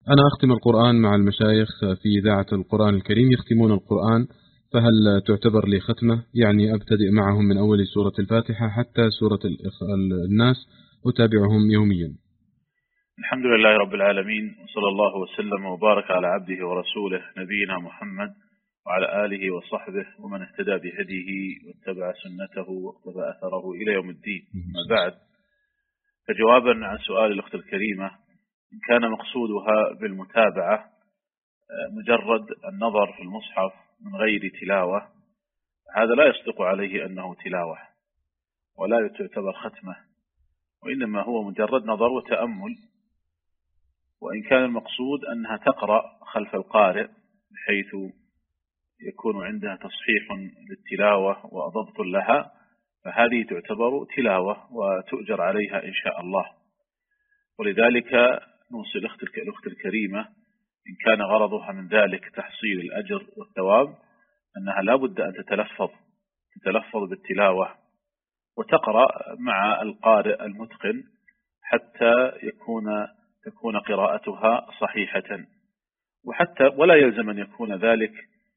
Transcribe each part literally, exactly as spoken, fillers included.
أنا أختم القرآن مع المشايخ في إذاعة القرآن الكريم، يختمون القرآن، فهل تعتبر لي ختمة؟ يعني أبتدئ معهم من أول سورة الفاتحة حتى سورة الناس، أتابعهم يوميا. الحمد لله رب العالمين، وصلى الله وسلم وبارك على عبده ورسوله نبينا محمد وعلى آله وصحبه ومن اهتدى بهديه واتبع سنته واقتفى أثره إلى يوم الدين. ما بعد، فجوابا عن سؤال الأخت الكريمة، إن كان مقصودها بالمتابعة مجرد النظر في المصحف من غير تلاوة، هذا لا يصدق عليه أنه تلاوة ولا تعتبر ختمة، وإنما هو مجرد نظر وتأمل. وإن كان المقصود أنها تقرأ خلف القارئ بحيث يكون عندها تصحيح للتلاوة وضبط لها، فهذه تعتبر تلاوة وتؤجر عليها إن شاء الله. ولذلك نوصي الأخت الكريمة إن كان غرضها من ذلك تحصيل الأجر والثواب، أنها لا بد أن تتلفظ تتلفظ بالتلاوة وتقرأ مع القارئ المتقن حتى يكون تكون قراءتها صحيحة، وحتى ولا يلزم أن يكون ذلك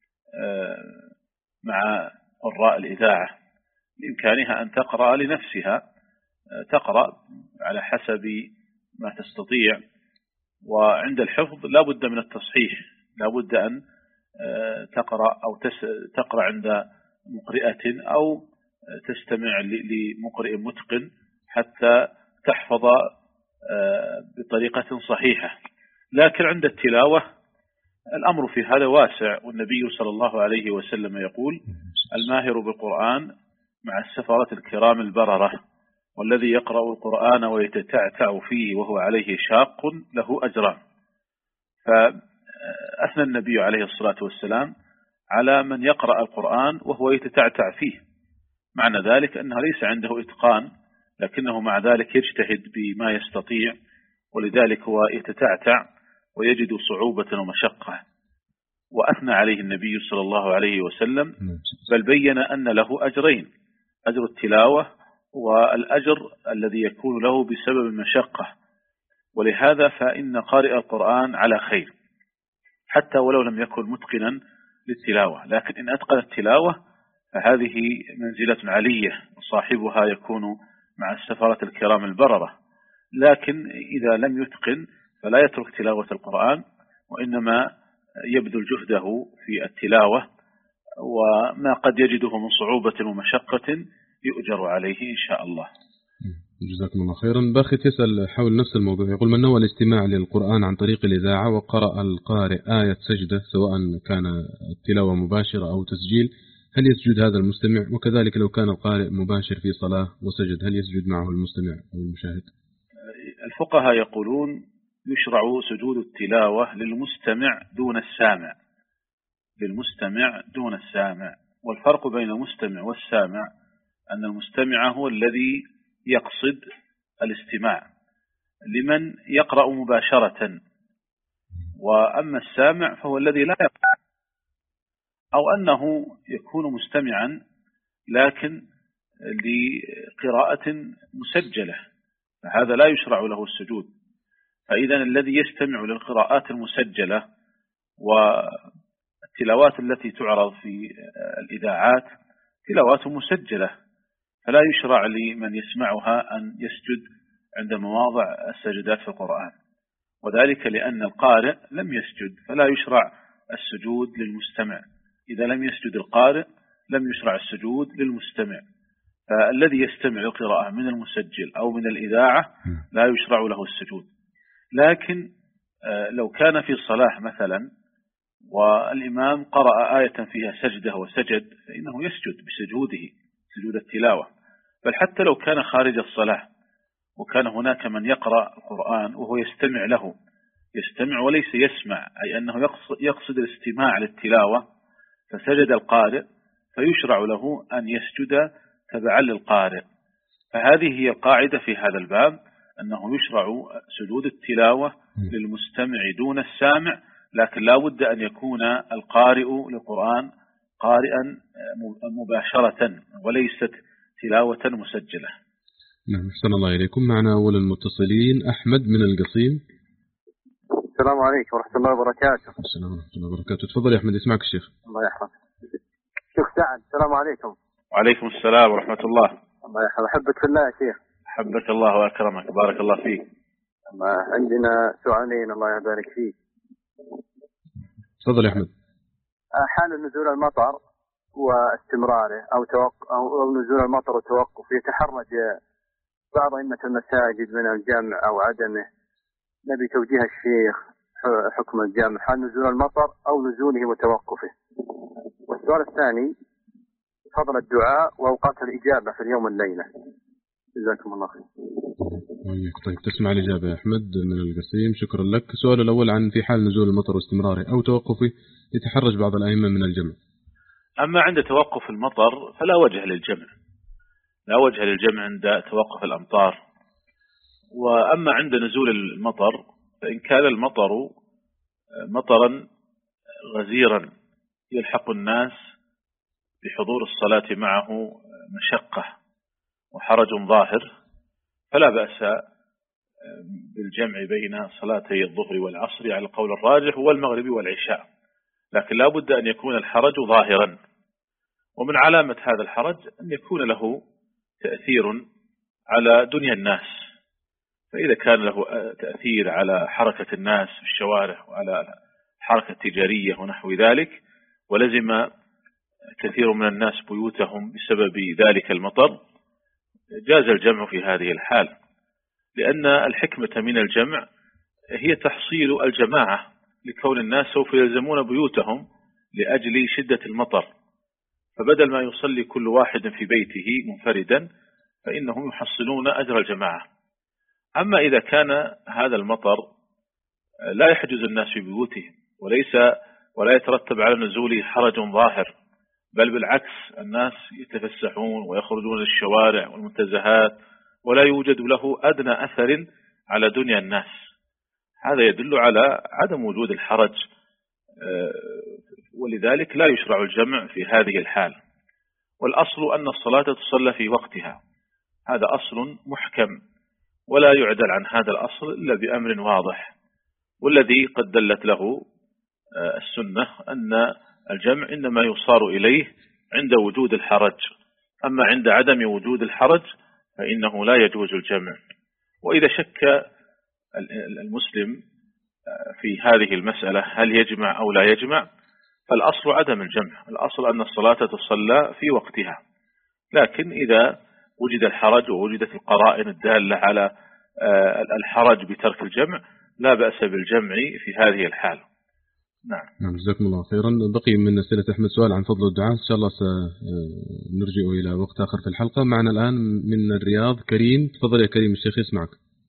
مع قراء الإذاعة، بإمكانها أن تقرأ لنفسها، تقرأ على حسب ما تستطيع. وعند الحفظ لا بد من التصحيح، لا بد أن تقرأ أو تقرأ عند مقرئة أو تستمع لمقرئ متقن حتى تحفظ بطريقة صحيحة. لكن عند التلاوة الأمر في هذا واسع، والنبي صلى الله عليه وسلم يقول: الماهر بالقرآن مع السفرة الكرام البررة، والذي يقرأ القرآن ويتتعتع فيه وهو عليه شاق له أجران. فأثنى النبي عليه الصلاة والسلام على من يقرأ القرآن وهو يتتعتع فيه، معنى ذلك أنه ليس عنده إتقان، لكنه مع ذلك يجتهد بما يستطيع، ولذلك هو يتتعتع ويجد صعوبة ومشقة. وأثنى عليه النبي صلى الله عليه وسلم، بل بين أن له أجرين: أجر التلاوة والأجر الذي يكون له بسبب المشقة. ولهذا فإن قارئ القرآن على خير حتى ولو لم يكن متقنا للتلاوة، لكن إن أتقن التلاوة فهذه منزلة علية وصاحبها يكون مع السفرة الكرام البررة. لكن إذا لم يتقن فلا يترك تلاوة القرآن، وإنما يبذل جهده في التلاوة، وما قد يجده من صعوبة ومشقة يؤجر عليه إن شاء الله. جزاكم الله خيرا. باخي تسأل حول نفس الموضوع، يقول: من نوى الاستماع للقرآن عن طريق الإذاعة وقرأ القارئ آية سجدة، سواء كان التلاوة مباشرة أو تسجيل، هل يسجد هذا المستمع؟ وكذلك لو كان القارئ مباشر في صلاة وسجد، هل يسجد معه المستمع أو المشاهد؟ الفقهاء يقولون يشرع سجود التلاوة للمستمع دون السامع، للمستمع دون السامع. والفرق بين المستمع والسامع أن المستمع هو الذي يقصد الاستماع لمن يقرأ مباشرة، وأما السامع فهو الذي لا يقرأ، أو أنه يكون مستمعا لكن لقراءة مسجلة، فهذا لا يشرع له السجود. فإذا الذي يستمع للقراءات المسجلة والتلاوات التي تعرض في الإذاعات تلاوات مسجلة، فلا يشرع لمن يسمعها أن يسجد عند مواضع السجدات في القرآن، وذلك لأن القارئ لم يسجد، فلا يشرع السجود للمستمع. إذا لم يسجد القارئ لم يشرع السجود للمستمع، فالذي يستمع للقراءة من المسجل أو من الإذاعة لا يشرع له السجود. لكن لو كان في صلاة مثلا والإمام قرأ آية فيها سجدة وسجد، فإنه يسجد بسجوده، سجود التلاوة. بل حتى لو كان خارج الصلاة وكان هناك من يقرأ القرآن وهو يستمع له، يستمع وليس يسمع، أي أنه يقصد الاستماع للتلاوة، فسجد القارئ، فيشرع له أن يسجد تبعا للقارئ. فهذه هي القاعدة في هذا الباب، أنه يشرع سجود التلاوة للمستمع دون السامع، لكن لا بد أن يكون القارئ للقرآن قارئا مباشرة وليست تلاوة مسجلة. نعم، أحسن الله إليكم. معنا أول المتصلين أحمد من القصيم. السلام عليكم ورحمة الله وبركاته. السلام ورحمة الله وبركاته. تفضل يا أحمد، يسمعك الشيخ. الله يحفظك. شيخ سعد، السلام عليكم. وعليكم السلام ورحمة الله. الله يحفظك، أحبك في الله يا شيخ. حبك الله وأكرمك، بارك الله فيك. عندنا سؤالين الله يبارك فيك. تفضل يا أحمد. حال نزول المطر واستمراره أو توقف أو نزول المطر وتوقف، يتحرج بعض أئمة المساجد من الجمع أو عدمه. نبي توجيه الشيخ حكم الجمع حال نزول المطر أو نزوله وتوقفه. والسؤال الثاني فضل الدعاء وأوقات الإجابة في اليوم والليلة. جزاكم الله خير. طيب تسمع الإجابة يا أحمد من القصيم، شكرا لك. السؤال الأول عن في حال نزول المطر واستمراره أو توقفه يتحرج بعض الأئمة من الجمع. أما عند توقف المطر فلا وجه للجمع، لا وجه للجمع عند توقف الأمطار. وأما عند نزول المطر فإن كان المطر مطرا غزيرا يلحق الناس بحضور الصلاة معه مشقة وحرج ظاهر فلا بأس بالجمع بين صلاتي الظهر والعصر على القول الراجح والمغرب والعشاء، لكن لا بد أن يكون الحرج ظاهرا. ومن علامة هذا الحرج أن يكون له تأثير على دنيا الناس، فإذا كان له تأثير على حركة الناس في الشوارع وعلى الحركة التجارية ونحو ذلك، ولزم كثير من الناس بيوتهم بسبب ذلك المطر، جاز الجمع في هذه الحال، لأن الحكمة من الجمع هي تحصيل الجماعة، لكون الناس سوف يلزمون بيوتهم لأجل شدة المطر، فبدل ما يصلي كل واحد في بيته منفردا فإنهم يحصلون أجر الجماعة. أما إذا كان هذا المطر لا يحجز الناس في بيوتهم وليس ولا يترتب على نزوله حرج ظاهر، بل بالعكس الناس يتفسحون ويخرجون للشوارع والمنتزهات ولا يوجد له أدنى أثر على دنيا الناس، هذا يدل على عدم وجود الحرج، ولذلك لا يشرع الجمع في هذه الحال. والأصل أن الصلاة تصلى في وقتها، هذا أصل محكم ولا يعدل عن هذا الأصل إلا بأمر واضح، والذي قد دلت له السنة أن الجمع إنما يصار إليه عند وجود الحرج، أما عند عدم وجود الحرج فإنه لا يجوز الجمع. وإذا شك المسلم في هذه المسألة هل يجمع أو لا يجمع، فالأصل عدم الجمع، الأصل أن الصلاة تصلى في وقتها، لكن إذا وجد الحرج ووجدت القرائن الدالة على الحرج بترك الجمع لا بأس بالجمع في هذه الحال. نعم. نعم جزاكم الله خيرا. بقي من أسئلة أحمد سؤال عن فضل الدعاء، إن شاء الله سنرجع إلى وقت آخر في الحلقة. معنا الآن من الرياض كريم، تفضل يا كريم الشيخ يسمعك.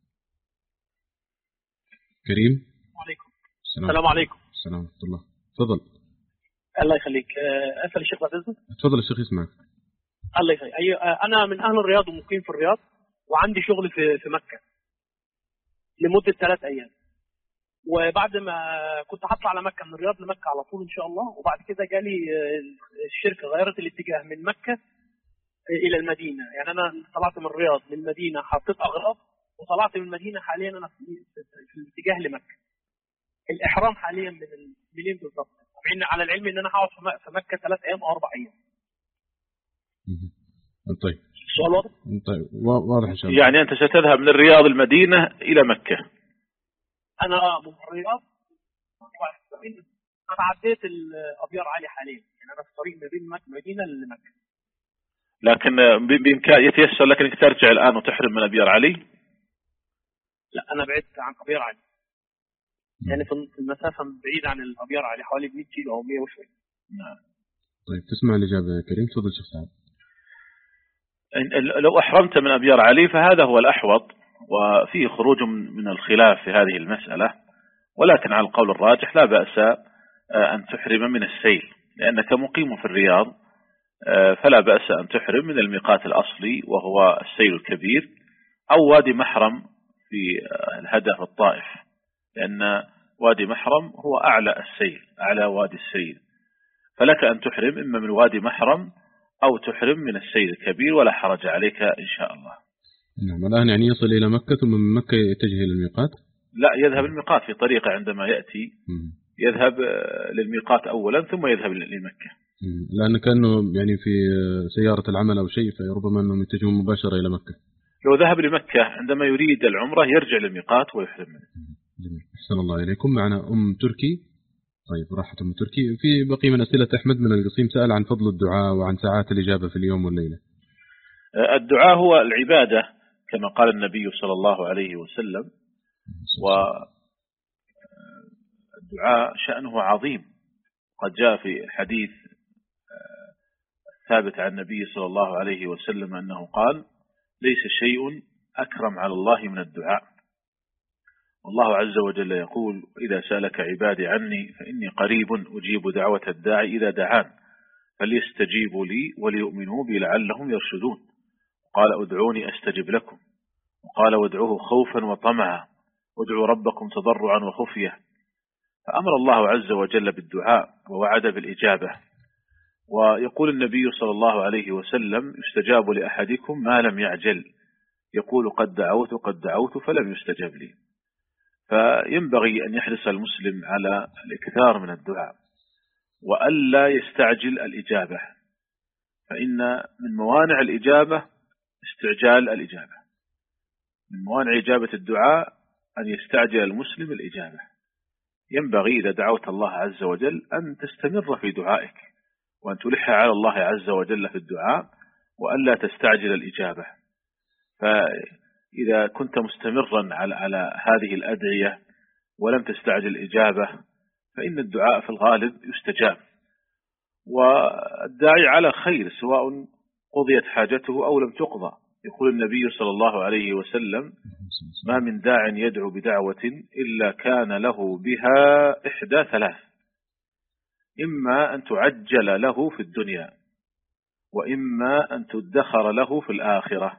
كريم. عليكم. السلام, السلام عليكم. السلام ورحمة الله. تفضل. الله يخليك. أسأل الشيخ بعد إذنك. تفضل الشيخ يسمعك. الله يخليك. أيوة أنا من أهل الرياض ومقيم في الرياض، وعندي شغل في في مكة لمدة ثلاث أيام، وبعد ما كنت هطلع على مكة من الرياض لمكة على طول إن شاء الله، وبعد كده جالي الشركة غيرت الاتجاه من مكة إلى المدينة، يعني أنا طلعت من الرياض للمدينة حطيت أغراض، وطلعت من المدينة حاليا أنا في الاتجاه لمكة. الإحرام حاليا من منين بالضبط؟ على العلم إن أنا هقعد في مكة ثلاث أيام أو أربع أيام. طيب. السؤال واضح؟ طيب واضح إن شاء الله. يعني أنت ستذهب من الرياض المدينة إلى مكة. أنا من الرياض أنا عديت الأبيار علي حاليا، يعني أنا في طريق ما بين المدينة لمكة. لكن بإمكان يتيسر لك أنك ترجع الآن وتحرم من أبيار علي؟ لا أنا بعدت عن أبيار علي، يعني في المسافة بعيدة عن الأبيار علي حوالي مئة كيلو أو مئة وشوي. نعم. طيب تسمع الإجابة يا كريم، تفضل شيخ سعد. لو أحرمت من أبيار علي فهذا هو الأحوط، وفيه خروج من الخلاف في هذه المسألة، ولكن على القول الراجح لا بأس أن تحرم من السيل، لأنك مقيم في الرياض فلا بأس أن تحرم من الميقات الأصلي وهو السيل الكبير، أو وادي محرم في الهدف الطائف، لأن وادي محرم هو أعلى السيل، أعلى وادي السيل، فلك أن تحرم إما من وادي محرم أو تحرم من السيل الكبير ولا حرج عليك إن شاء الله. نعم. الآن يعني يصل إلى مكة ثم من مكة يتجه إلى الميقات؟ لا، يذهب الميقات في طريقه عندما يأتي يذهب للميقات أولا ثم يذهب لمكة. لأن كأنه يعني في سيارة العمل أو شيء فربما أنهم يتجهون مباشرة إلى مكة. لو ذهب لمكة عندما يريد العمرة يرجع للميقات ويحرم منه. جميل. أحسن الله إليكم. معنا أم تركي. طيب راحت أم تركي. في بقي من أسئلة أحمد من القصيم سأل عن فضل الدعاء وعن ساعات الإجابة في اليوم والليلة. الدعاء هو العبادة كما قال النبي صلى الله عليه وسلم، والدعاء شأنه عظيم. قد جاء في الحديث ثابت عن النبي صلى الله عليه وسلم أنه قال: ليس شيء أكرم على الله من الدعاء، والله عز وجل يقول: إذا سألك عبادي عني فإني قريب أجيب دعوة الداعي إذا دعان فليستجيبوا لي وليؤمنوا بي لعلهم يرشدون. قال: ادعوني أستجب لكم. وقال: وادعوه خوفا وطمعا وادعوا ربكم تضرعا وخفية. فأمر الله عز وجل بالدعاء ووعد بالإجابة. ويقول النبي صلى الله عليه وسلم: يستجاب لأحدكم ما لم يعجل، يقول: قد دعوت قد دعوت فلم يستجب لي. فينبغي أن يحرص المسلم على الإكثار من الدعاء وألا يستعجل الإجابة، فإن من موانع الإجابة استعجال الإجابة. من موانع إجابة الدعاء أن يستعجل المسلم الإجابة. ينبغي إذا دعوت الله عز وجل أن تستمر في دعائك وأن تلح على الله عز وجل في الدعاء وألا تستعجل الإجابة. فإذا كنت مستمرا على على هذه الأدعية ولم تستعجل الإجابة فإن الدعاء في الغالب يستجاب. والداعي على خير سواء قضيت حاجته أو لم تقضى. يقول النبي صلى الله عليه وسلم: ما من داع يدعو بدعوة إلا كان له بها إحدى ثلاث: إما أن تعجل له في الدنيا، وإما أن تدخر له في الآخرة،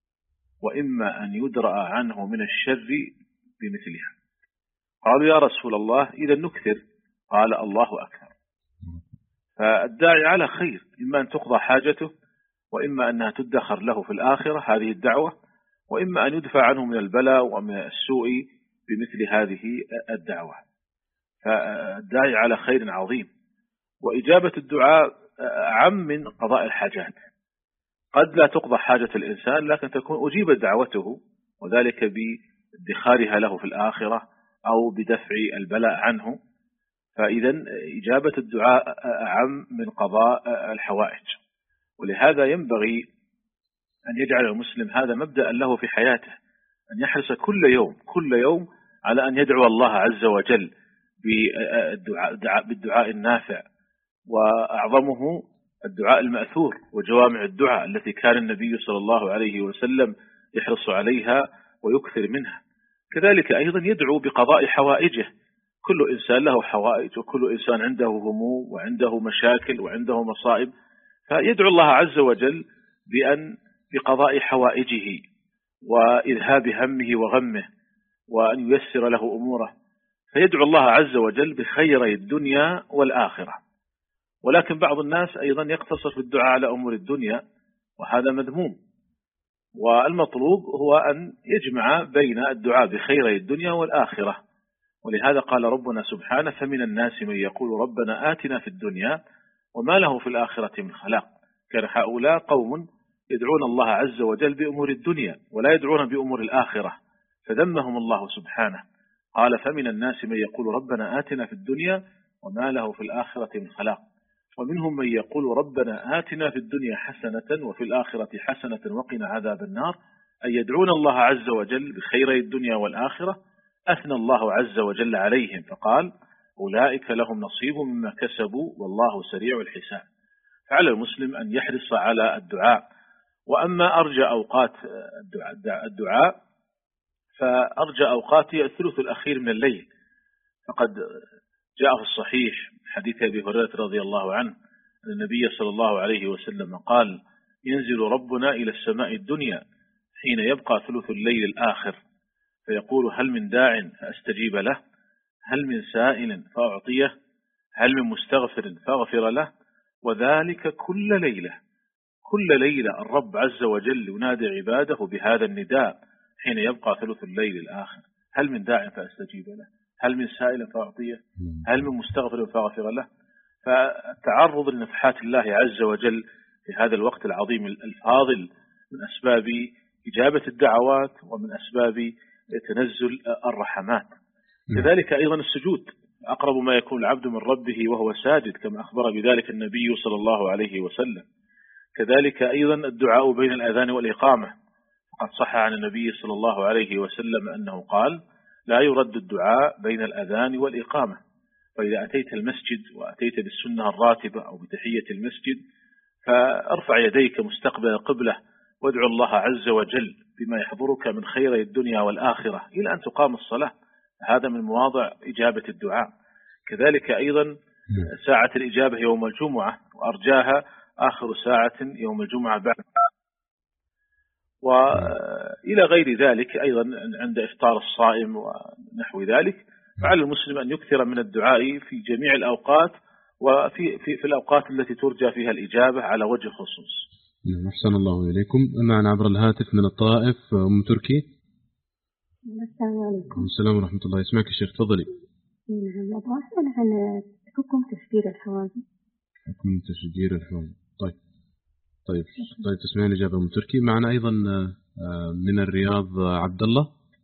وإما أن يدرأ عنه من الشر بمثلها. قالوا: يا رسول الله إذا نكثر؟ قال: الله أكثر. فالداعي على خير، إما أن تقضى حاجته، وإما أنها تدخر له في الآخرة هذه الدعوة، وإما أن يدفع عنه من البلاء ومن السوء بمثل هذه الدعوة. فالداعي على خير عظيم. وإجابة الدعاء عم من قضاء الحاجات. قد لا تقضى حاجة الإنسان لكن تكون أجيبت دعوته، وذلك بادخارها له في الآخرة أو بدفع البلاء عنه. فإذا إجابة الدعاء عم من قضاء الحوائج. ولهذا ينبغي أن يجعل المسلم هذا مبدأ له في حياته، أن يحرص كل يوم كل يوم على أن يدعو الله عز وجل بالدعاء, بالدعاء النافع، وأعظمه الدعاء المأثور وجوامع الدعاء التي كان النبي صلى الله عليه وسلم يحرص عليها ويكثر منها. كذلك أيضا يدعو بقضاء حوائجه. كل إنسان له حوائج، وكل إنسان عنده هموم وعنده مشاكل وعنده مصائب، فيدعو الله عز وجل بأن بقضاء حوائجه وإذهاب همه وغمه وأن ييسر له أموره. فيدعو الله عز وجل بخيري الدنيا والآخرة. ولكن بعض الناس أيضا يقتصر في الدعاء على أمور الدنيا، وهذا مذموم. والمطلوب هو أن يجمع بين الدعاء بخيري الدنيا والآخرة. ولهذا قال ربنا سبحانه: فمن الناس من يقول ربنا آتنا في الدنيا وما له في الآخرة من خلاق. كان هؤلاء قوم يدعون الله عز وجل بأمور الدنيا ولا يدعون بأمور الآخرة، فذمهم الله سبحانه. قال: فمن الناس من يقول ربنا آتنا في الدنيا وما له في الآخرة من خلاق. ومنهم من يقول ربنا آتنا في الدنيا حسنة وفي الآخرة حسنة وقنا عذاب النار. أي يدعون الله عز وجل بخيري الدنيا والآخرة. أثنى الله عز وجل عليهم فقال: أولئك لهم نصيب مما كسبوا والله سريع الحساب. فعلى المسلم أن يحرص على الدعاء. وأما أرجى أوقات الدعاء فأرجى أوقات الثلث الأخير من الليل. فقد جاء في الصحيح حديث أبي هريرة رضي الله عنه أن النبي صلى الله عليه وسلم قال: ينزل ربنا إلى السماء الدنيا حين يبقى ثلث الليل الآخر فيقول: هل من داع فأستجيب له؟ هل من سائل فأعطيه؟ هل من مستغفر فأغفر له؟ وذلك كل ليلة. كل ليلة الرب عز وجل ينادي عباده بهذا النداء حين يبقى ثلث الليل الآخر. هل من داع فأستجيب له؟ هل من سائل فأعطيه؟ هل من مستغفر فأغفر له؟ فالتعرض لنفحات الله عز وجل في هذا الوقت العظيم الفاضل من أسباب إجابة الدعوات ومن أسباب تنزل الرحمات. كذلك أيضا السجود أقرب ما يكون العبد من ربه وهو ساجد كما أخبر بذلك النبي صلى الله عليه وسلم. كذلك أيضا الدعاء بين الأذان والإقامة، قد صح عن النبي صلى الله عليه وسلم أنه قال لا يرد الدعاء بين الأذان والإقامة. فإذا أتيت المسجد وأتيت بالسنة الراتبة أو بتحية المسجد فارفع يديك مستقبل القبلة وادعو الله عز وجل بما يحضرك من خير الدنيا والآخرة إلى أن تقام الصلاة. هذا من مواضع إجابة الدعاء. كذلك أيضا ساعة الإجابة يوم الجمعة وأرجاها آخر ساعة يوم الجمعة بعد، وإلى غير ذلك أيضا عند إفطار الصائم ونحو ذلك. فعلى المسلم أن يكثر من الدعاء في جميع الأوقات وفي في, في الأوقات التي ترجى فيها الإجابة على وجه الخصوص. أحسن الله إليكم. معنا عبر الهاتف من الطائف أم تركي. السلام عليكم. السلام ورحمة الله. يسمعك الشيخ، تفضلي. نعم، أبغى أسأل عن حكم تشجير الحواجب. حكم تشجير الحواجب. طيب طيب طيب تسمعين الإجابة أم تركي. معنا أيضا من الرياض عبد الله.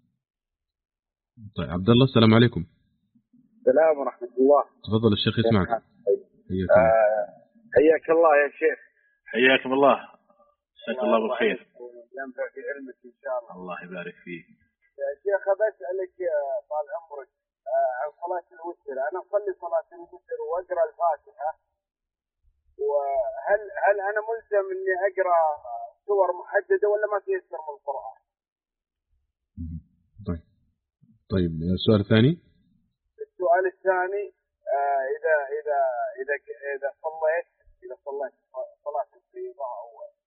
طيب عبد الله، السلام عليكم. السلام ورحمة الله. تفضل الشيخ يسمعك. حياك آه حياك الله يا شيخ. حياكم الله، جزاك الله بالخير. ينفع في علمك إن شاء الله. الله يبارك فيك. يا شيخ بسألك طال عمرك عن صلاة الوتر. أنا أصلي صلاة الوتر وأقرأ الفاتحة، وهل هل أنا ملزم إني أقرأ سور محددة ولا ما تيسر من القرآن؟ طيب طيب السؤال الثاني. السؤال الثاني آه إذا إذا إذا إذا صليت إذا صليت صلاة الفريضة أو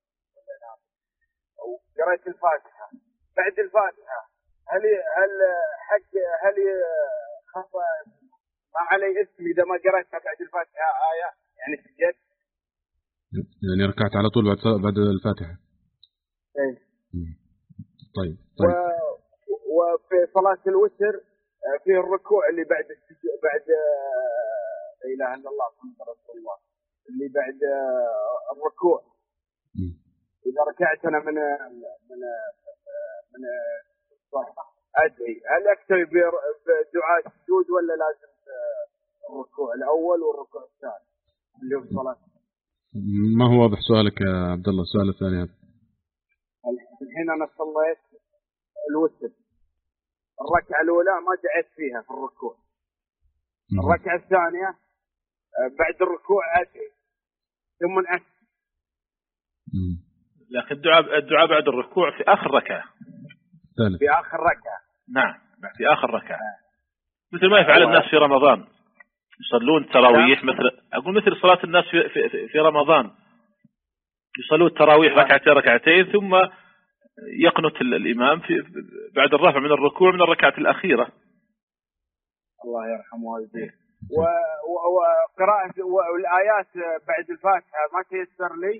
أو قرأت الفاتحة بعد الفاتحة هل هل حق هل خطأ ما علي اسم إذا ما قرأتها بعد الفاتحة آية يعني سجدت؟ يعني ركعت على طول بعد بعد الفاتحة. إيه. طيب طيب. و وفي صلاة الوتر في الركوع اللي بعد السجود بعد لا إله إلا الله محمد رسول الله اللي بعد الركوع م. إذا ركعت أنا من من من الصلاة أدعي هل أكتفي بدعاء السجود ولا لازم الركوع الأول والركوع الثاني اللي هو الصلاة؟ ما هو واضح سؤالك يا عبد الله. السؤال الثاني هذا. الحين أنا صليت الوتر، الركعة الأولى ما دعيت فيها في الركوع، الركعة الثانية بعد الركوع أدعي ثم أكتب. لكن الدعاء الدعاء بعد الركوع في آخر ركعة. في آخر ركعة. نعم في آخر ركعة. مثل ما يفعل الناس في رمضان يصلون تراويح مثل أقول مثل صلاة الناس في في, في رمضان يصلون التراويح ركعتين ركعتين ثم يقنت الإمام في بعد الرفع من الركوع من الركعة الأخيرة. الله يرحم والديه. وقراءة والآيات بعد الفاتحة ما تيسر لي.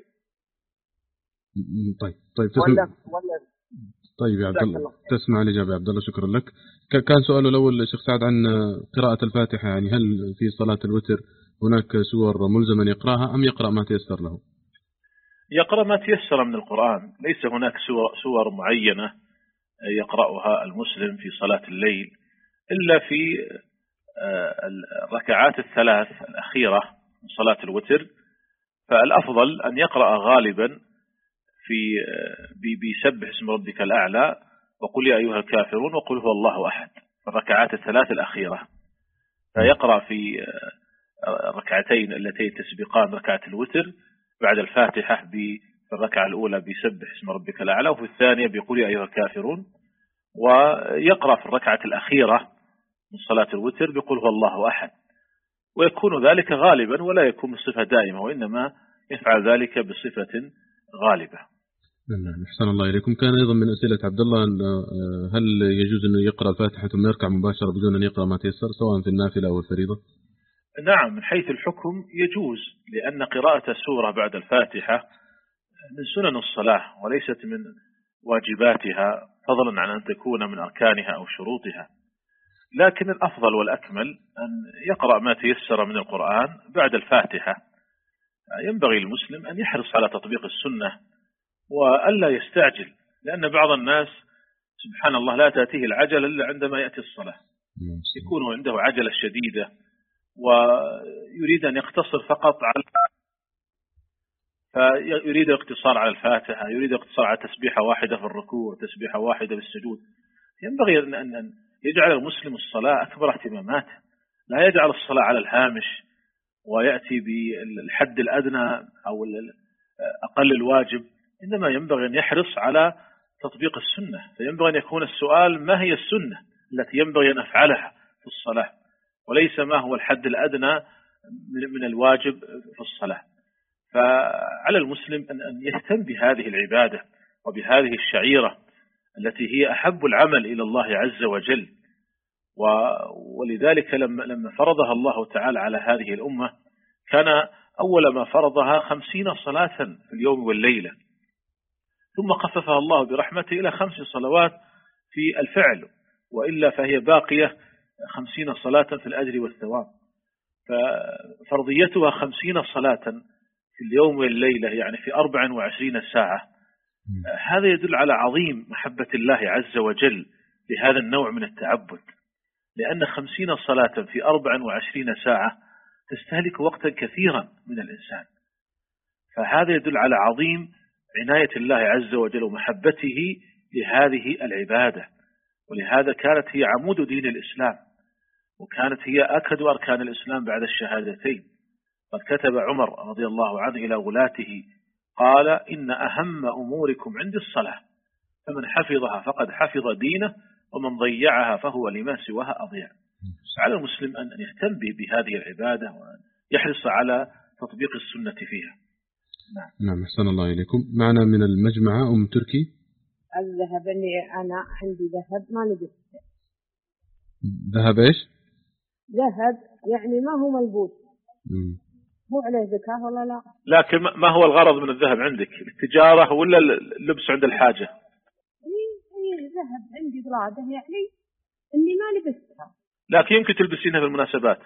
طيب طيب تسمع. ولا ولا طيب يا عبد الله تسمع الإجابة يا عبد الله، شكرا لك. كان سؤاله الأول شيخ سعد عن قراءة الفاتحة، يعني هل في صلاة الوتر هناك سور ملزم أن يقرأها أم يقرأ ما تيسر له؟ يقرأ ما تيسر من القرآن، ليس هناك سور, سور معينة يقرأها المسلم في صلاة الليل إلا في الركعات الثلاث الأخيرة من صلاة الوتر. فالأفضل أن يقرأ غالبا في بيسبح اسم ربك الأعلى وقل يا أيها الكافرون وقل هو الله أحد في الركعات الثلاث الأخيرة. فيقرأ في الركعتين اللتين تسبقان ركعة الوتر بعد الفاتحة في الركعة الأولى بيسبح اسم ربك الأعلى وفي الثانية بيقول يا أيها الكافرون، ويقرأ في الركعة الأخيرة من صلاة الوتر بيقول هو الله أحد. ويكون ذلك غالبا ولا يكون بصفة دائمة، وإنما يفعل ذلك بصفة غالبة. نعم أحسن الله إليكم. كان أيضا من أسئلة عبد الله هل يجوز أنه يقرأ الفاتحة ثم يركع مباشرة بدون أن يقرأ ما تيسر سواء في النافلة أو الفريضة؟ نعم من حيث الحكم يجوز، لأن قراءة السورة بعد الفاتحة من سنن الصلاة وليست من واجباتها فضلا عن أن تكون من أركانها أو شروطها. لكن الأفضل والأكمل أن يقرأ ما تيسر من القرآن بعد الفاتحة. ينبغي المسلم أن يحرص على تطبيق السنة وألا يستعجل، لأن بعض الناس سبحان الله لا تأتيه العجل إلا عندما يأتي الصلاة، يكون عنده عجلة شديدة ويريد أن يقتصر فقط على فيريد الاقتصار على الفاتحة، يريد الاقتصار على تسبيحة واحدة في الركوع، تسبيحة واحدة بالسجود. ينبغي أن يجعل المسلم الصلاة أكبر اهتماماته، لا يجعل الصلاة على الهامش ويأتي بالحد الأدنى أو أقل الواجب، إنما ينبغي أن يحرص على تطبيق السنة. فينبغي أن يكون السؤال ما هي السنة التي ينبغي أن أفعلها في الصلاة، وليس ما هو الحد الأدنى من الواجب في الصلاة. فعلى المسلم أن يهتم بهذه العبادة وبهذه الشعيرة التي هي أحب العمل إلى الله عز وجل. ولذلك لما لما فرضها الله تعالى على هذه الأمة كان أول ما فرضها خمسين صلاة في اليوم والليلة، ثم خففها الله برحمته إلى خمس صلوات في الفعل، وإلا فهي باقية خمسين صلاة في الأجر والثواب. ففرضيتها خمسين صلاة في اليوم والليلة يعني في أربع وعشرين ساعة، هذا يدل على عظيم محبة الله عز وجل لهذا النوع من التعبد، لأن خمسين صلاة في أربع وعشرين ساعة تستهلك وقتا كثيرا من الإنسان. فهذا يدل على عظيم عناية الله عز وجل ومحبته لهذه العبادة، ولهذا كانت هي عمود دين الإسلام، وكانت هي أكد أركان الإسلام بعد الشهادتين. قد كتب عمر رضي الله عنه إلى ولاته قال: إن أهم أموركم عندي الصلاة، فمن حفظها فقد حفظ دينه، ومن ضيعها فهو لما سواها أضيع. على المسلم أن يهتم بهذه العبادة وأن يحرص على تطبيق السنة فيها. نعم. نعم أحسن الله إليكم. معنا من المجمعة أم تركي. الذهب اللي أنا عندي ذهب ما لبسته. ذهب إيش؟ ذهب يعني ما هو ملبوس. مم. مو عليه زكاة ولا لا؟ لكن ما هو الغرض من الذهب عندك؟ التجارة ولا اللبس عند الحاجة؟ إيه ذهب عندي قلادة يعني إني ما لبستها. لكن يمكن تلبسينها في المناسبات.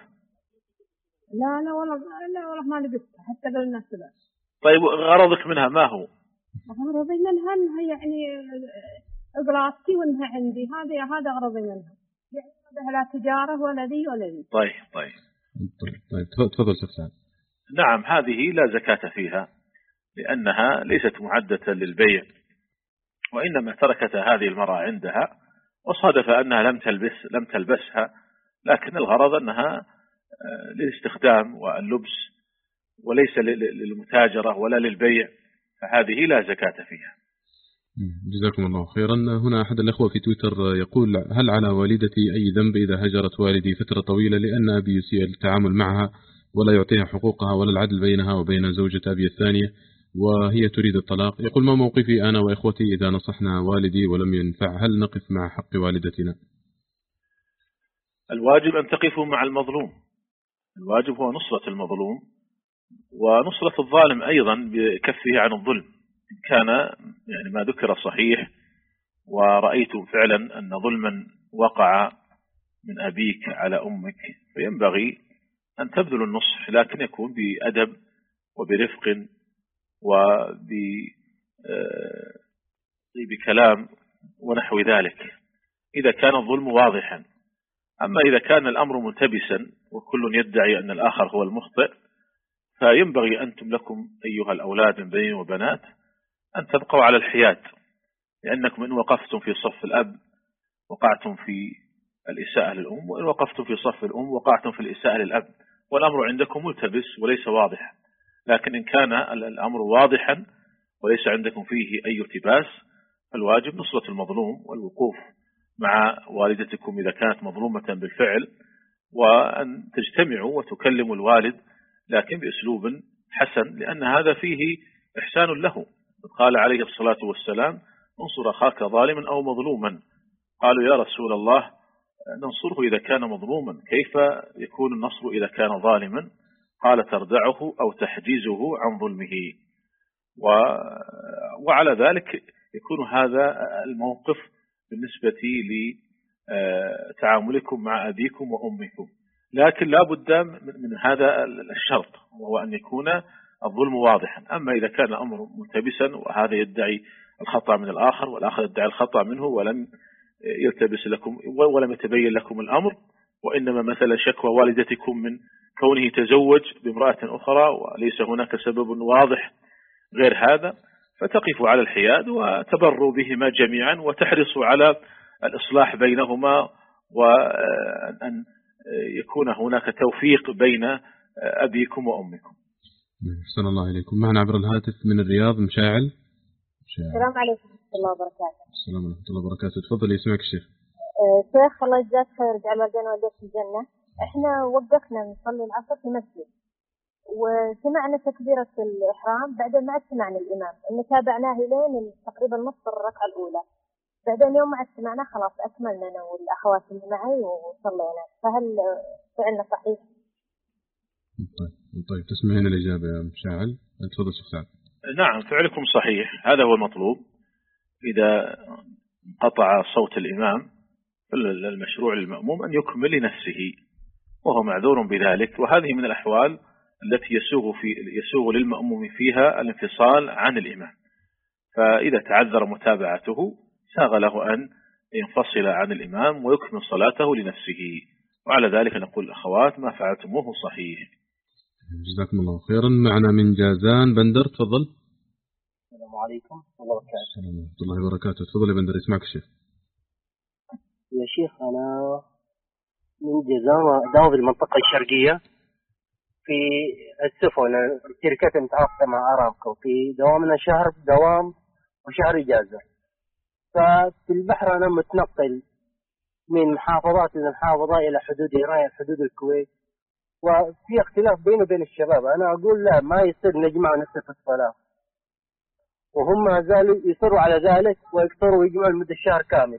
لا لا والله لا والله ما لبستها حتى بالمناسبات. طيب غرضك منها ما هو؟ غرضي منها إنها يعني قلادتي وإنها عندي، هذا هذا غرضي منها. يعني لا تجارة ولا ذي ولا ذي. طيب طيب. طيب تفضل شيخ سعد. نعم هذه لا زكاة فيها لأنها ليست معدة للبيع، وإنما تركتها هذه المرأة عندها وصادف أنها لم تلبس لم تلبسها، لكن الغرض أنها للاستخدام واللبس وليس للمتاجرة ولا للبيع، فهذه لا زكاة فيها. جزاكم الله خيرا. هنا أحد الأخوة في تويتر يقول: هل على والدتي أي ذنب إذا هجرت والدي فترة طويلة لأن أبي يسيء التعامل معها ولا يعطيها حقوقها ولا العدل بينها وبين زوجة أبي الثانية وهي تريد الطلاق؟ يقول: ما موقفي أنا وإخوتي إذا نصحنا والدي ولم ينفع؟ هل نقف مع حق والدتنا؟ الواجب أن تقفوا مع المظلوم، الواجب هو نصرة المظلوم ونصرة الظالم أيضا بكفه عن الظلم. كان يعني ما ذكر صحيح ورأيتم فعلا أن ظلما وقع من أبيك على أمك، فينبغي أن تبذل النصح، لكن يكون بأدب وبرفق وبكلام ونحو ذلك إذا كان الظلم واضحا. أما إذا كان الأمر ملتبسا وكل يدعي أن الآخر هو المخطئ، فينبغي أنتم لكم أيها الأولاد من بنين وبنات أن تبقوا على الحياد، لأنكم إن وقفتم في صف الأب وقعتم في الإساءة للأم، وإن وقفتم في صف الأم وقعتم في الإساءة للأب، والأمر عندكم ملتبس وليس واضح. لكن إن كان الأمر واضحا وليس عندكم فيه أي التباس، فالواجب نصرة المظلوم والوقوف مع والدتكم إذا كانت مظلومة بالفعل، وأن تجتمعوا وتكلموا الوالد لكن بأسلوب حسن، لأن هذا فيه إحسان له. قال عليه الصلاة والسلام: انصر أخاك ظالما أو مظلوما. قالوا: يا رسول الله ننصره إذا كان مظلوما، كيف يكون النصر إذا كان ظالما؟ قال: تردعه أو تحجيزه عن ظلمه. و... وعلى ذلك يكون هذا الموقف بالنسبة تعاملكم مع أبيكم وأمكم. لكن لا بد من هذا الشرط، وهو أن يكون الظلم واضحا. أما إذا كان الأمر ملتبسا وهذا يدعي الخطأ من الآخر والآخر يدعي الخطأ منه ولم يلتبس لكم ولم يتبين لكم الأمر، وإنما مثلا شكوى والدتكم من كونه تزوج بامرأة أخرى وليس هناك سبب واضح غير هذا، فتقفوا على الحياد وتبروا بهما جميعا وتحرصوا على الإصلاح بينهما، وأن يكون هناك توفيق بين أبيكم وأمكم. أحسن الله إليكم. معنا عبر الهاتف من الرياض مشاعل. السلام عليكم ورحمة الله وبركاته. السلام ورحمة الله وبركاته. تفضل يسمعك الشيخ. أه شيخ الله يجزاك خير، جعل والدينا والديك في الجنة. احنا وقفنا نصلي العصر في مسجد وسمعنا تكبيرة الإحرام، بعدين ما عاد سمعنا الإمام، إن تابعناه لين تقريبا نصف الركعة الأولى، بعدين يوم ما عاد سمعنا خلاص أكملنا أنا والأخوات اللي معي وصلينا، فهل فعلنا صحيح؟ طيب طيب تسمعين الإجابة يا مشاعل. تفضل شيخ سعد. نعم فعلكم صحيح، هذا هو المطلوب. إذا انقطع صوت الإمام المشروع للمأموم أن يكمل لنفسه وهو معذور بذلك، وهذه من الأحوال التي يسوغ في يسوغ للمأموم فيها الانفصال عن الإمام. فإذا تعذر متابعته ساغ له أن ينفصل عن الإمام ويكمل صلاته لنفسه، وعلى ذلك نقول الأخوات ما فعلتموه صحيح. جزاكم الله خيرا. معنا من جازان بندر. تفضل. السلام عليكم ورحمة الله وبركاته. السلام ورحمة الله وبركاته. تفضل يا بندر، يسمعك الشيخ. يا شيخ أنا من جازان داوم في المنطقة الشرقية في السفن، الشركات متعاقدة مع أرامكو، في دوامنا شهر دوام وشهر إجازة. ففي البحر أنا متنقل من محافظات إلى محافظة إلى حدود إيران حدود الكويت، وفي اختلاف بيني وبين الشباب. أنا أقول لا، ما يصير نجمع نفسه في الصلاة، وهم زالوا يصروا على ذلك ويكثروا ويجمعوا لمدة شهر كامل.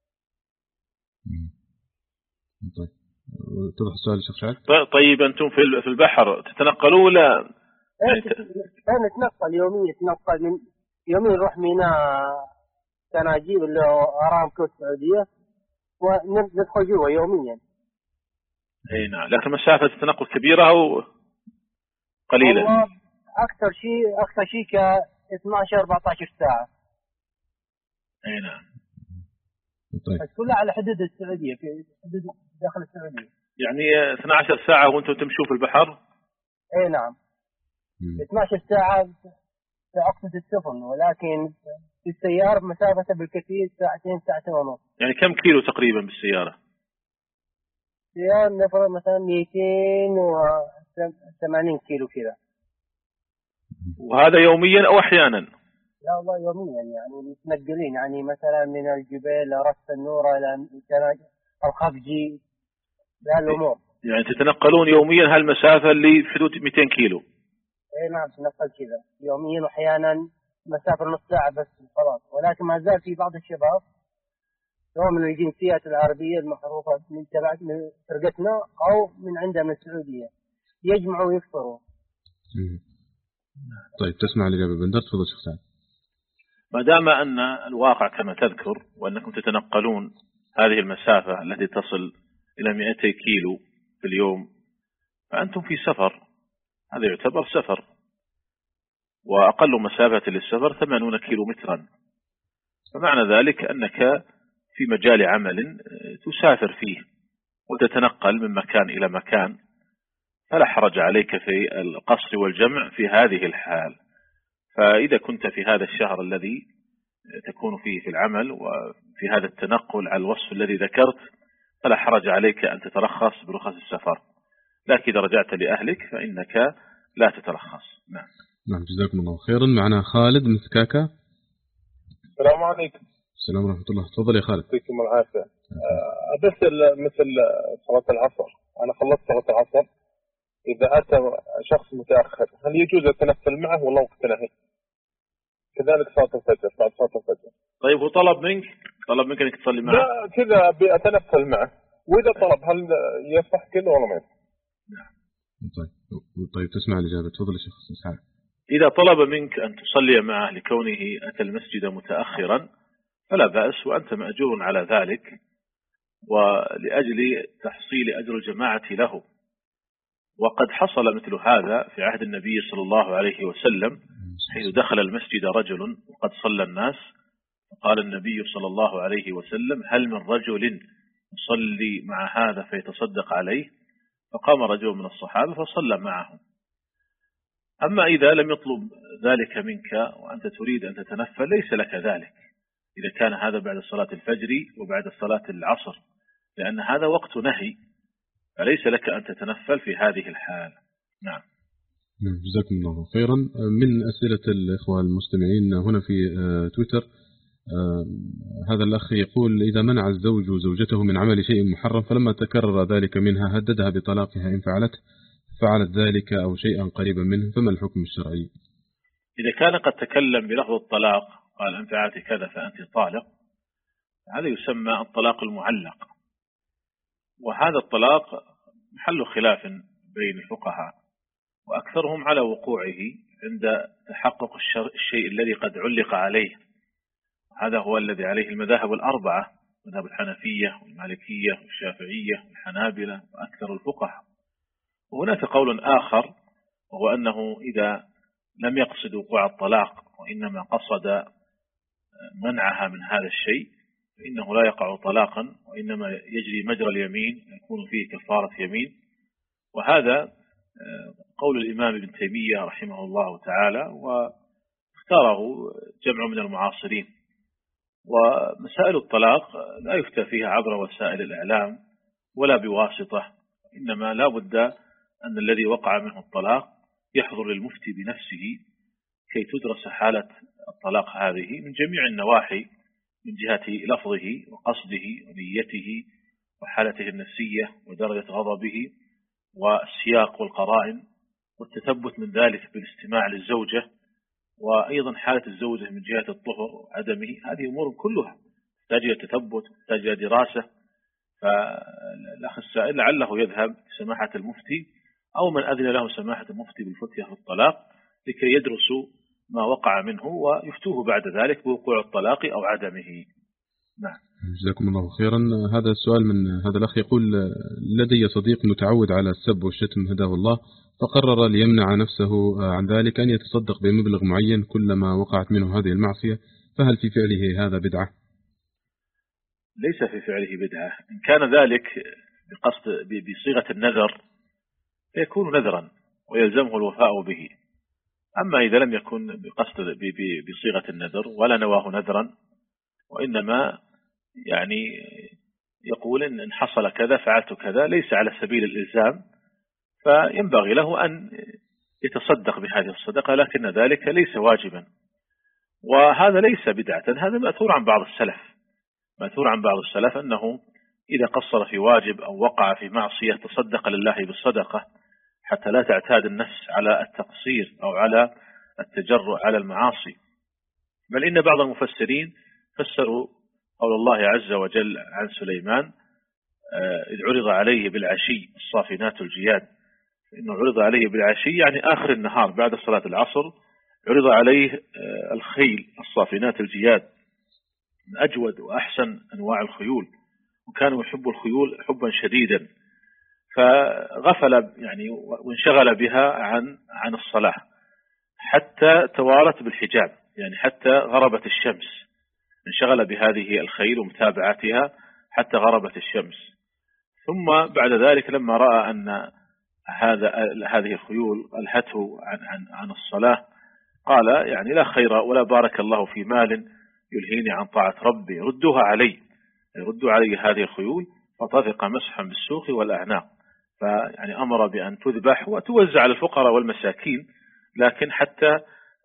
طيب تضح السؤال شيخ سعد. طيب أنتم في البحر تتنقلوا ولا؟ أنا نتنقل يوميا، نتنقل من يوميا نروح ميناء تناجيب اللي هو أرامكو السعودية وندخل جوا يوميا. اي نعم، لكن مسافة التنقل كبيرة أو قليلة؟ والله أكثر شيء أكثر شيء ك اثناش أربعة عشر ساعة. اي نعم. طيب. كلها على حدود السعودية، في حدود داخل السعودية. يعني اثنتي عشرة ساعة وأنتم تمشوا في البحر؟ اي نعم. اثنتي عشرة ساعة في عقدة السفن، ولكن في السيارة مسافة بالكثير ساعتين ساعتين ونص. يعني كم كيلو تقريبا بالسيارة؟ سيارة نفر مثلا مئتين وثمانين كيلو كذا. وهذا يوميا أو أحيانا؟ لا والله يوميا، يعني متنقلين، يعني مثلا من الجبال لرأس النورة إلى الخفجي لهالأمور. يعني تتنقلون يوميا هالمسافة اللي في حدود مئتين كيلو؟ اي نعم تنقل كذا يوميا، وأحيانا مسافة نص ساعة بس خلاص. ولكن ما زال في بعض الشباب سواء من الجنسيات العربية المعروفة من تبع من فرقتنا أو من عندها من السعودية يجمعوا ويفطروا. طيب تسمع الإجابة بندر. تفضل شيخ سعد. ما دام أن الواقع كما تذكر وأنكم تتنقلون هذه المسافة التي تصل إلى مئتي كيلو في اليوم، فأنتم في سفر، هذا يعتبر سفر، وأقل مسافة للسفر ثمانون كيلو مترا. فمعنى ذلك أنك في مجال عمل تسافر فيه وتتنقل من مكان إلى مكان، فلا حرج عليك في القصر والجمع في هذه الحال. فإذا كنت في هذا الشهر الذي تكون فيه في العمل وفي هذا التنقل على الوصف الذي ذكرت فلا حرج عليك أن تترخص برخص السفر، لكن إذا رجعت لأهلك فإنك لا تترخص. نعم. نعم جزاكم الله خيرا. معنا خالد من سكاكا. السلام عليكم. السلام ورحمة الله. تفضل يا خالد. يعطيكم العافية. أبث مثل صلاة العصر، أنا خلصت صلاة العصر، إذا أتى شخص متأخر هل يجوز التنفل معه ولا وقت نهي؟ كذلك صلاة الفجر بعد صلاة الفجر. طيب هو طلب منك طلب منك انك تصلي معه؟ لا كذا بأتنفل معه، وإذا طلب هل يصح كذا ولا ما يصح؟ نعم. طيب طيب تسمع الإجابة. تفضل يا شيخ سعد. إذا طلب منك أن تصلي معه لكونه أتى المسجد متأخرا فلا بأس، وأنت مأجور على ذلك، ولأجل تحصيل أجر الجماعة له. وقد حصل مثل هذا في عهد النبي صلى الله عليه وسلم، حيث دخل المسجد رجل وقد صلى الناس، فقال النبي صلى الله عليه وسلم: هل من رجل يصلي مع هذا فيتصدق عليه؟ فقام رجل من الصحابة فصلى معه. أما إذا لم يطلب ذلك منك وأنت تريد أن تتنفل ليس لك ذلك، إذا كان هذا بعد صلاة الفجر وبعد صلاة العصر، لأن هذا وقت نهي، فليس لك أن تتنفل في هذه الحال. نعم. جزاكم الله خيرا. من أسئلة الإخوة المستمعين هنا في تويتر، هذا الأخ يقول: إذا منع الزوج زوجته من عمل شيء محرم فلما تكرر ذلك منها هددها بطلاقها إن فعلت فعلت ذلك أو شيئا قريبا منه، فما الحكم الشرعي؟ إذا كان قد تكلم بلفظ الطلاق، قال: إن فعلت كذا فأنت طالق، هذا يسمى الطلاق المعلق، وهذا الطلاق محل خلاف بين الفقهاء، وأكثرهم على وقوعه عند تحقق الشيء الذي قد علق عليه. هذا هو الذي عليه المذاهب الأربعة، مذهب الحنفية والمالكية والشافعية والحنابلة وأكثر الفقهاء. وهناك قول آخر، وهو أنه إذا لم يقصد وقوع الطلاق وإنما قصد منعها من هذا الشيء فإنه لا يقع طلاقا، وإنما يجري مجرى اليمين يكون فيه كفارة يمين. وهذا قول الإمام ابن تيمية رحمه الله تعالى، واختاره جمع من المعاصرين. ومسائل الطلاق لا يفتى فيها عبر وسائل الإعلام ولا بواسطة، إنما لا بد أن الذي وقع منه الطلاق يحضر للمفتي بنفسه كي تدرس حالة الطلاق هذه من جميع النواحي، من جهة لفظه وقصده ونيته وحالته النفسية ودرجة غضبه والسياق والقرائن، والتثبت من ذلك بالاستماع للزوجة، وأيضا حالة الزوجة من جهة الطهر وعدمه. هذه أمور كلها تحتاج إلى تثبت، تحتاج إلى دراسة. فالأخ السائل لعله يذهب لسماحة المفتي أو من أذن له سماحة المفتي بالفتية في الطلاق لكي يدرسوا ما وقع منه ويفتوه بعد ذلك بوقوع الطلاق أو عدمه. نعم. جزاكم الله خيرا. هذا السؤال من هذا الأخ يقول: لدي صديق متعود على السب والشتم هداه الله، فقرر ليمنع نفسه عن ذلك أن يتصدق بمبلغ معين كلما وقعت منه هذه المعصية، فهل في فعله هذا بدعة؟ ليس في فعله بدعة. إن كان ذلك بقصد بصيغة النذر فيكون نذرا ويلزمه الوفاء به. أما إذا لم يكن بقصد بصيغة النذر ولا نواه نذرا، وإنما يعني يقول إن حصل كذا فعلت كذا، ليس على سبيل الإلزام، فينبغي له أن يتصدق بهذه الصدقة، لكن ذلك ليس واجبا. وهذا ليس بدعة، هذا مأثور عن بعض السلف، مأثور عن بعض السلف أنه إذا قصر في واجب أو وقع في معصية تصدق لله بالصدقة حتى لا تعتاد النفس على التقصير أو على التجرؤ على المعاصي. بل إن بعض المفسرين فسروا قول الله عز وجل عن سليمان: إذ عرض عليه بالعشي الصافنات الجياد. إنه عرض عليه بالعشي يعني آخر النهار بعد صلاة العصر، عرض عليه الخيل الصافنات الجياد من أجود وأحسن أنواع الخيول، وكانوا يحبوا الخيول حبا شديدا، فغفل يعني وانشغل بها عن عن الصلاة حتى توارت بالحجاب، يعني حتى غربت الشمس، انشغل بهذه الخيل ومتابعتها حتى غربت الشمس. ثم بعد ذلك لما رأى أن هذا هذه الخيول ألهته عن عن عن الصلاة قال: يعني لا خير ولا بارك الله في مال يلهيني عن طاعة ربي، ردوها علي، ردوا علي هذه الخيول. فطفق مسحا بالسوق والأعناق، فيعني أمر بأن تذبح وتوزع على الفقراء والمساكين، لكن حتى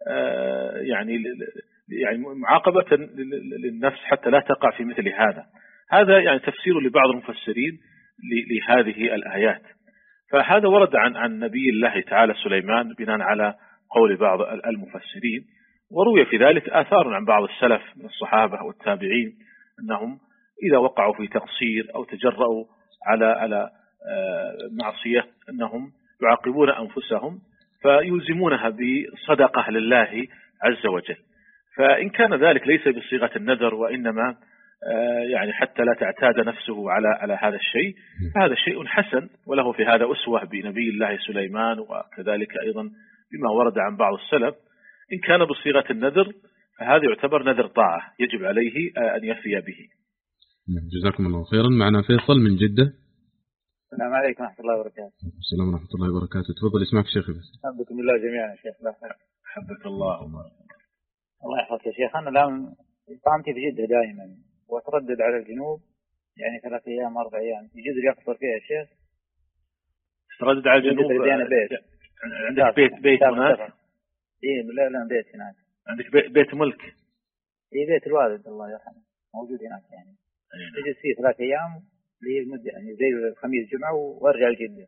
يعني يعني معاقبة للنفس حتى لا تقع في مثل هذا. هذا يعني تفسير لبعض المفسرين لهذه الآيات. فهذا ورد عن عن نبي الله تعالى سليمان بناء على قول بعض المفسرين، وروي في ذلك آثار عن بعض السلف من الصحابة والتابعين أنهم إذا وقعوا في تقصير أو تجرؤوا على على معصية أنهم يعاقبون أنفسهم فيلزمونها بصدقة لله عز وجل. فإن كان ذلك ليس بصيغة النذر وإنما يعني حتى لا تعتاد نفسه على على هذا الشيء، فهذا شيء حسن، وله في هذا أسوة بنبي الله سليمان، وكذلك أيضا بما ورد عن بعض السلف. إن كان بصيغة النذر فهذا يعتبر نذر طاعة يجب عليه أن يفي به. جزاكم الله خيرا. معنا فيصل من جدة. السلام عليكم ورحمة الله وبركاته. السلام ورحمة الله وبركاته. تفضل اسمعك شيخ. حبكم الله جميعا يا شيخ. حبك الله. الله يحفظك يا شيخ. أنا الآن إقامتي في جدة دائما وأتردد على الجنوب، يعني ثلاث أيام أربع أيام، يجوز لي أقصر فيها يا شيخ؟ تردد على الجنوب. بيت. عندك بيت بيت هناك؟ إيه لا لا بيت هناك. عندك بيت, بيت ملك؟ إيه بيت الوالد الله يرحمه موجود هناك، يعني يجلس فيه ثلاث أيام لي المدة، يعني زي الخميس جمعة وأرجع لجدة.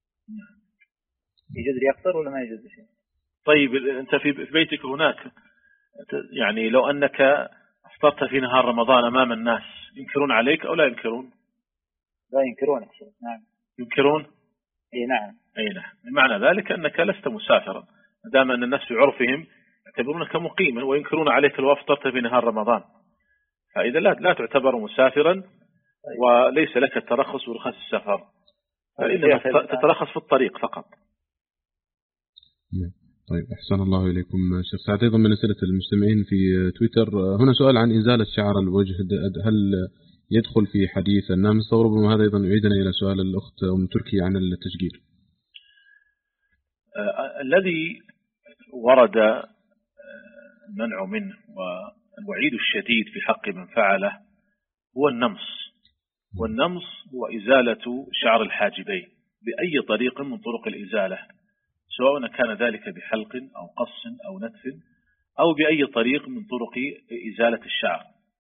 يجوز لي أقصر ولا ما يجوز شيء؟ طيب أنت في بيتك هناك، يعني لو أنك افطرت في نهار رمضان أمام الناس ينكرون عليك أو لا ينكرون؟ لا ينكرون شيء. نعم ينكرون؟ اي نعم. اي نعم. معنى ذلك أنك لست مسافرا، دام أن الناس في عرفهم يعتبرونك مقيما وينكرون عليك لو افطرت في نهار رمضان، فإذا لا لا تعتبر مسافرا وليس لك الترخص ورخص السفر، فإنما تترخص في الطريق فقط. طيب أحسن الله إليكم شيخ سعد. أيضا من أسئلة المستمعين في تويتر هنا سؤال عن إزالة شعر الوجه، هل يدخل في حديث النامص؟ وربما هذا أيضا يعيدنا إلى سؤال الأخت أم تركي عن التشجير. آه الذي ورد المنع منه والوعيد الشديد في حق من فعله هو النمص، والنمص هو إزالة شعر الحاجبين بأي طريق من طرق الإزالة، سواء كان ذلك بحلق أو قص أو نتف أو بأي طريق من طرق إزالة الشعر.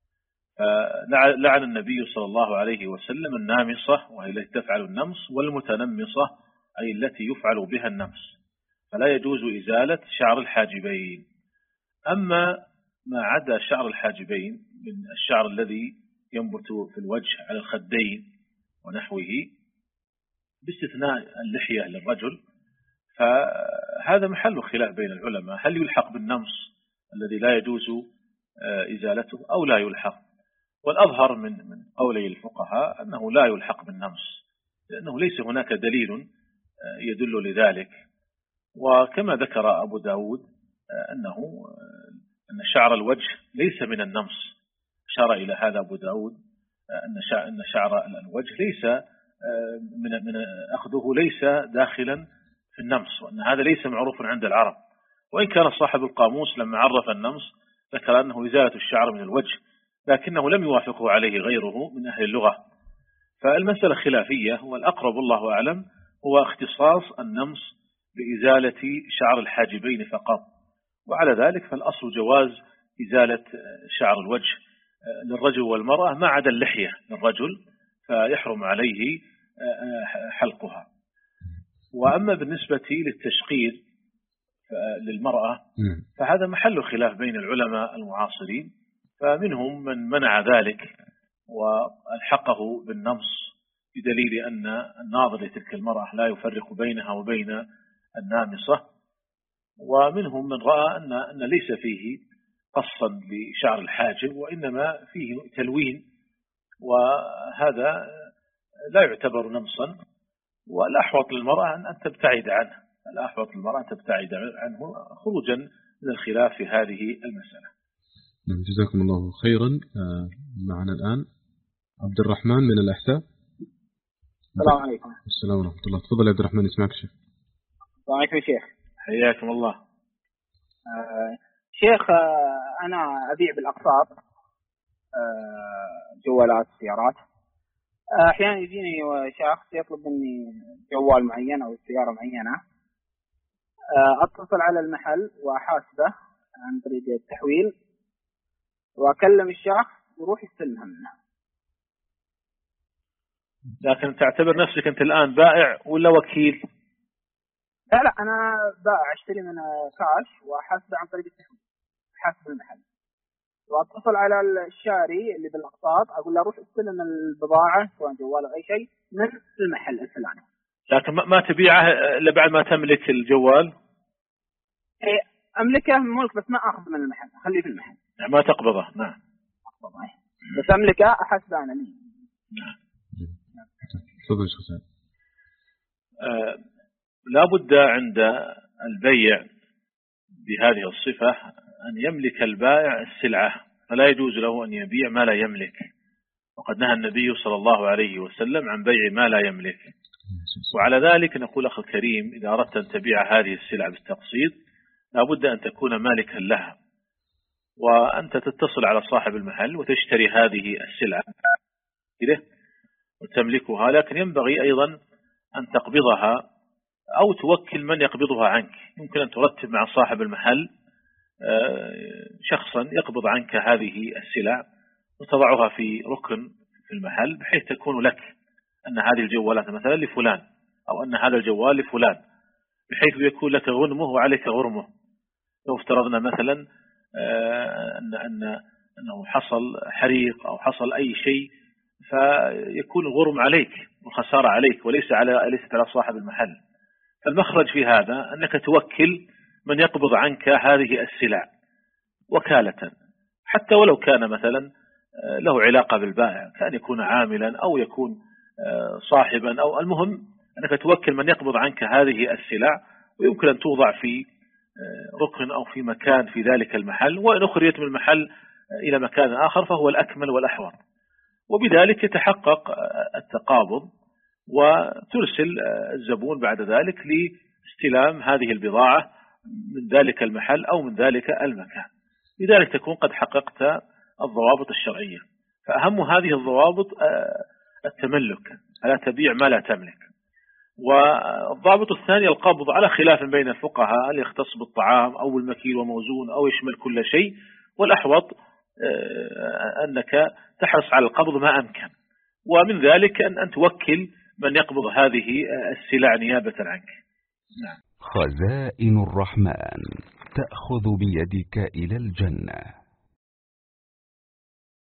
لعن النبي صلى الله عليه وسلم النامصة وهي التي تفعل النمص، والمتنمصة أي التي يفعل بها النمص، فلا يجوز إزالة شعر الحاجبين. أما ما عدا شعر الحاجبين من الشعر الذي ينبت في الوجه على الخدين ونحوه باستثناء اللحية للرجل، فهذا محل خلاف بين العلماء، هل يلحق بالنمص الذي لا يجوز إزالته أو لا يلحق؟ والأظهر من من قولي الفقهاء أنه لا يلحق بالنمص، لأنه ليس هناك دليل يدل لذلك. وكما ذكر أبو داود أنه أن شعر الوجه ليس من النمص، أشار إلى هذا أبو داود أن شعر الوجه ليس من من أخذه ليس داخلا في النمص، وأن هذا ليس معروف عند العرب، وإن كان صاحب القاموس لما عرف النمص ذكر أنه إزالة الشعر من الوجه، لكنه لم يوافقه عليه غيره من أهل اللغة. فالمسألة خلافية، والأقرب الله أعلم هو اختصاص النمص بإزالة شعر الحاجبين فقط، وعلى ذلك فالأصل جواز إزالة شعر الوجه للرجل والمرأة ما عدا اللحية للرجل فيحرم عليه حلقها. وأما بالنسبة للتشقير للمرأة فهذا محل خلاف بين العلماء المعاصرين، فمنهم من منع ذلك والحقه بالنمص بدليل أن الناظر لتلك المرأة لا يفرق بينها وبين النامصة، ومنهم من رأى أن أن ليس فيه قصا لشعر الحاجب وإنما فيه تلوين، وهذا لا يعتبر نمصا، والأحوط للمرأة أن تبتعد عنه، الأحوط للمرأة أن تبتعد عنه خروجا من الخلاف في هذه المسألة. جزاكم الله خيرا. معنا الآن عبد الرحمن من الأحساء. السلام عليكم. السلام ورحمة الله. تفضل عبد الرحمن اسمعك شيخ. السلام عليكم شيخ. حياكم الله. آه شيخ آه أنا أبيع بالأقساط آه جوالات سيارات. آه أحيانا يجيني شخص يطلب مني جوال معين أو سيارة معينة، آه أتصل على المحل وأحاسبه عن طريق التحويل وأكلم الشخص وروح يستلمها منه. لكن تعتبر نفسك أنت الآن بائع ولا وكيل؟ لا لا أنا بائع، أشتري من كاش وأحاسبه عن طريق التحويل، أحاسب المحل واتصل على الشاري اللي بالأقساط أقول له روح استلم البضاعة سواء جوال أو أي شيء من المحل الفلاني. لكن ما تبيعه إلا بعد ما تملك الجوال؟ إيه أملكه ملك بس ما أخذ من المحل، أخليه في المحل. يعني ما تقبضه. نعم. أقبضه. بس أملكها أحاسبها أنا لي. تفضل شيخ سعد. آه لا بد عند البيع بهذه الصفة أن يملك البائع السلعة، فلا يجوز له أن يبيع ما لا يملك، وقد نهى النبي صلى الله عليه وسلم عن بيع ما لا يملك. وعلى ذلك نقول أخي الكريم، إذا أردت أن تبيع هذه السلعة بالتقسيط لا بد أن تكون مالكا لها، وأنت تتصل على صاحب المحل وتشتري هذه السلعة وتملكها، لكن ينبغي أيضا أن تقبضها أو توكل من يقبضها عنك. يمكن أن ترتب مع صاحب المحل شخصا يقبض عنك هذه السلع وتضعها في ركن في المحل، بحيث تكون لك أن هذه الجوالات مثلا لفلان، أو أن هذا الجوال لفلان، بحيث يكون لك غنمه وعليك غرمه. لو افترضنا مثلا أن أن أنه حصل حريق أو حصل أي شيء، فيكون الغرم عليك والخسارة عليك وليس على ليست على صاحب المحل. فالمخرج في هذا أنك توكل من يقبض عنك هذه السلع وكالة، حتى ولو كان مثلا له علاقة بالبائع، كان يكون عاملا أو يكون صاحبا، أو المهم أنك توكل من يقبض عنك هذه السلع، ويمكن أن توضع في ركن أو في مكان في ذلك المحل، وإن أخرجت من المحل إلى مكان آخر فهو الأكمل والأحوط. وبذلك يتحقق التقابض، وترسل الزبون بعد ذلك لاستلام هذه البضاعة من ذلك المحل أو من ذلك المكان. لذلك تكون قد حققت الضوابط الشرعية. فأهم هذه الضوابط التملك، لا تبيع ما لا تملك. والضابط الثاني القبض، على خلاف بين الفقهاء، هل يختص بالطعام أو المكيل وموزون أو يشمل كل شيء، والأحوط أنك تحرص على القبض ما أمكن، ومن ذلك أن توكل من يقبض هذه السلع نيابة عنك. نعم. خزائن الرحمن تأخذ بيدك إلى الجنة.